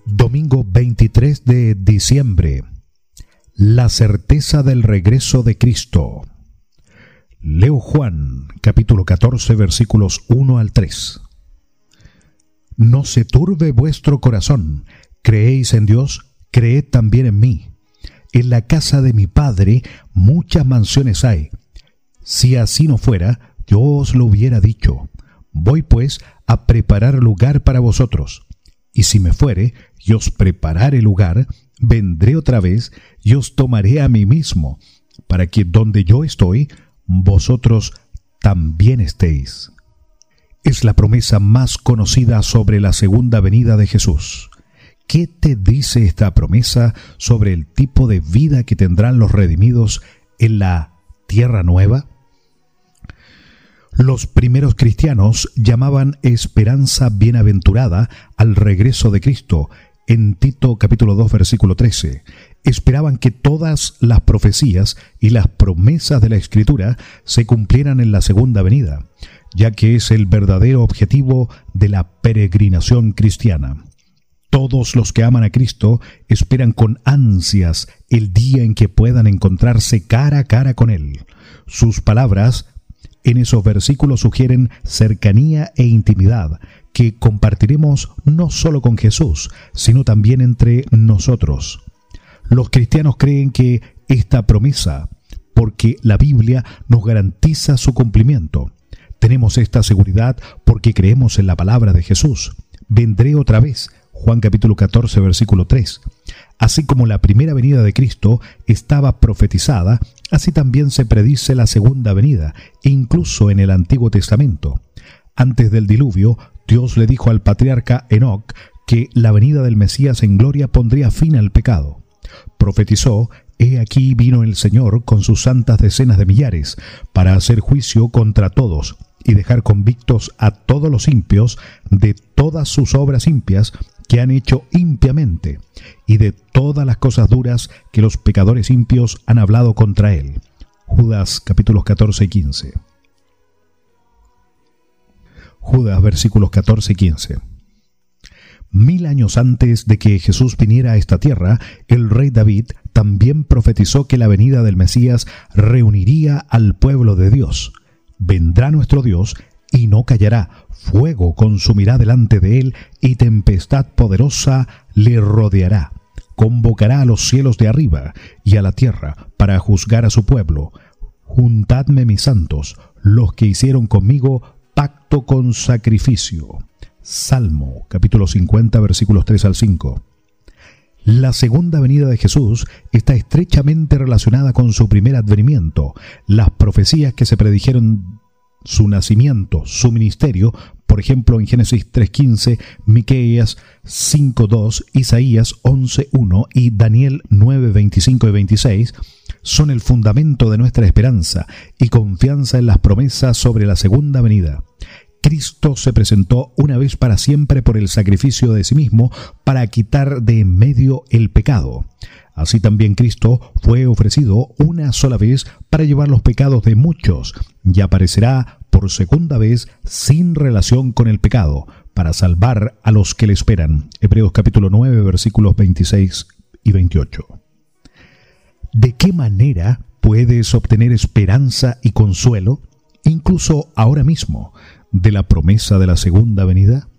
Domingo 23 de diciembre. La certeza del regreso de Cristo. Leo Juan, capítulo 14, versículos 1 al 3. No se turbe vuestro corazón. Creéis en Dios, creed también en mí. En la casa de mi Padre muchas mansiones hay. Si así no fuera, yo os lo hubiera dicho. Voy pues a preparar lugar para vosotros. Y si me fuere y os preparare lugar, vendré otra vez y os tomaré a mí mismo, para que donde yo estoy, vosotros también estéis. Es la promesa más conocida sobre la segunda venida de Jesús. ¿Qué te dice esta promesa sobre el tipo de vida que tendrán los redimidos en la tierra nueva? Los primeros cristianos llamaban esperanza bienaventurada al regreso de Cristo. En Tito capítulo 2 versículo 13, esperaban que todas las profecías y las promesas de la Escritura se cumplieran en la segunda venida, ya que es el verdadero objetivo de la peregrinación cristiana. Todos los que aman a Cristo esperan con ansias el día en que puedan encontrarse cara a cara con Él. Sus palabras en esos versículos sugieren cercanía e intimidad que compartiremos no solo con Jesús, sino también entre nosotros. Los cristianos creen que esta promesa, porque la Biblia nos garantiza su cumplimiento. Tenemos esta seguridad porque creemos en la palabra de Jesús. Vendré otra vez, Juan capítulo 14, versículo 3. Así como la primera venida de Cristo estaba profetizada, así también se predice la segunda venida, incluso en el Antiguo Testamento. Antes del diluvio, Dios le dijo al patriarca Enoc que la venida del Mesías en gloria pondría fin al pecado. Profetizó: «He aquí vino el Señor con sus santas decenas de millares, para hacer juicio contra todos, y dejar convictos a todos los impios de todas sus obras impias que han hecho impiamente, y de todas las cosas duras que los pecadores impios han hablado contra él». Judas capítulos 14 y 15. Judas versículos 14 y 15. 1000 años antes de que Jesús viniera a esta tierra, el rey David también profetizó que la venida del Mesías reuniría al pueblo de Dios. Vendrá nuestro Dios y no callará, fuego consumirá delante de él y tempestad poderosa le rodeará. Convocará a los cielos de arriba y a la tierra para juzgar a su pueblo. Juntadme mis santos, los que hicieron conmigo pacto con sacrificio. Salmo capítulo 50 versículos 3 al 5. La segunda venida de Jesús está estrechamente relacionada con su primer advenimiento. Las profecías que se predijeron su nacimiento, su ministerio, por ejemplo en Génesis 3:15, Miqueas 5:2, Isaías 11:1 y Daniel 9:25 y 26, son el fundamento de nuestra esperanza y confianza en las promesas sobre la segunda venida. Cristo se presentó una vez para siempre por el sacrificio de sí mismo para quitar de en medio el pecado. Así también Cristo fue ofrecido una sola vez para llevar los pecados de muchos y aparecerá por segunda vez sin relación con el pecado para salvar a los que le esperan. Hebreos capítulo 9 versículos 26 y 28. ¿De qué manera puedes obtener esperanza y consuelo, incluso ahora mismo, de la promesa de la segunda venida?